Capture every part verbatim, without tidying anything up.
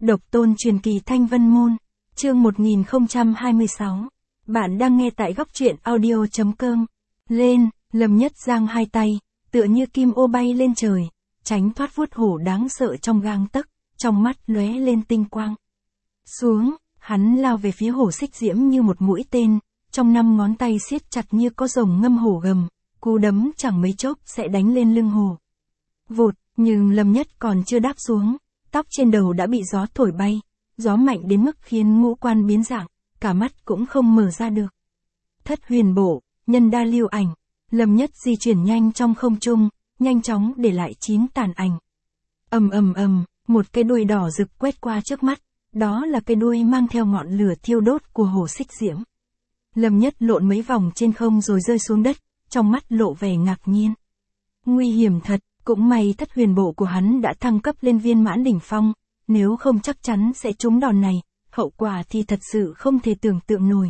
Độc tôn truyền kỳ Thanh Vân Môn, chương một nghìn không trăm hai mươi sáu. Bạn đang nghe tại góc truyện audio.com. Lên, Lâm Nhất giang hai tay, tựa như kim ô bay lên trời, tránh thoát vuốt hổ đáng sợ trong gang tấc, trong mắt lóe lên tinh quang. Xuống, hắn lao về phía hổ xích diễm như một mũi tên, trong năm ngón tay siết chặt như có rồng ngâm hổ gầm, cú đấm chẳng mấy chốc sẽ đánh lên lưng hổ. Vụt, nhưng Lâm Nhất còn chưa đáp xuống, tóc trên đầu đã bị gió thổi bay, gió mạnh đến mức khiến ngũ quan biến dạng, cả mắt cũng không mở ra được. Thất huyền bổ, nhân đa lưu ảnh, Lâm Nhất di chuyển nhanh trong không trung, nhanh chóng để lại chín tàn ảnh. Ầm ầm ầm, một cái đuôi đỏ rực quét qua trước mắt, đó là cái đuôi mang theo ngọn lửa thiêu đốt của hổ xích diễm. Lâm Nhất lộn mấy vòng trên không rồi rơi xuống đất, trong mắt lộ vẻ ngạc nhiên. Nguy hiểm thật, cũng may thất huyền bộ của hắn đã thăng cấp lên viên mãn đỉnh phong, nếu không chắc chắn sẽ trúng đòn này, hậu quả thì thật sự không thể tưởng tượng nổi.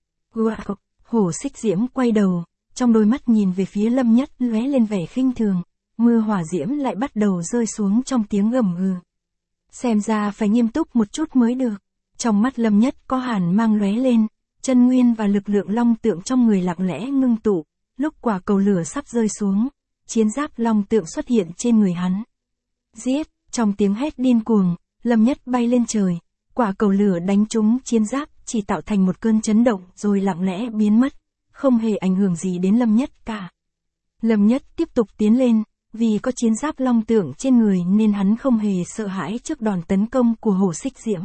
Wow, hổ xích diễm quay đầu, trong đôi mắt nhìn về phía Lâm Nhất lóe lên vẻ khinh thường, mưa hỏa diễm lại bắt đầu rơi xuống trong tiếng gầm gừ. Xem ra phải nghiêm túc một chút mới được. Trong mắt Lâm Nhất có hàn mang lóe lên, chân nguyên và lực lượng long tượng trong người lặng lẽ ngưng tụ, lúc quả cầu lửa sắp rơi xuống, chiến giáp long tượng xuất hiện trên người hắn. Giết, trong tiếng hét điên cuồng, Lâm Nhất bay lên trời, quả cầu lửa đánh trúng chiến giáp chỉ tạo thành một cơn chấn động rồi lặng lẽ biến mất, không hề ảnh hưởng gì đến Lâm Nhất cả. Lâm Nhất tiếp tục tiến lên, vì có chiến giáp long tượng trên người nên hắn không hề sợ hãi trước đòn tấn công của hổ xích diễm.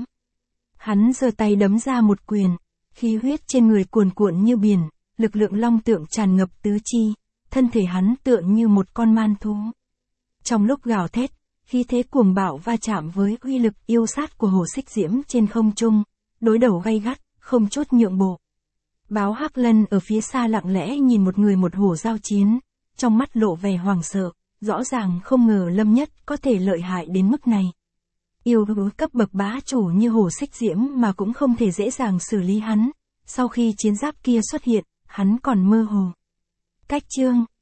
Hắn giơ tay đấm ra một quyền, khí huyết trên người cuồn cuộn như biển, lực lượng long tượng tràn ngập tứ chi, thân thể hắn tựa như một con man thú. Trong lúc gào thét, khí thế cuồng bạo va chạm với uy lực yêu sát của hổ xích diễm trên không trung, đối đầu gay gắt, không chút nhượng bộ. Báo Hắc Lân ở phía xa lặng lẽ nhìn một người một hổ giao chiến, trong mắt lộ vẻ hoảng sợ, rõ ràng không ngờ Lâm Nhất có thể lợi hại đến mức này. Yêu thú cấp bậc bá chủ như hổ xích diễm mà cũng không thể dễ dàng xử lý hắn, sau khi chiến giáp kia xuất hiện, hắn còn mơ hồ. Cách chương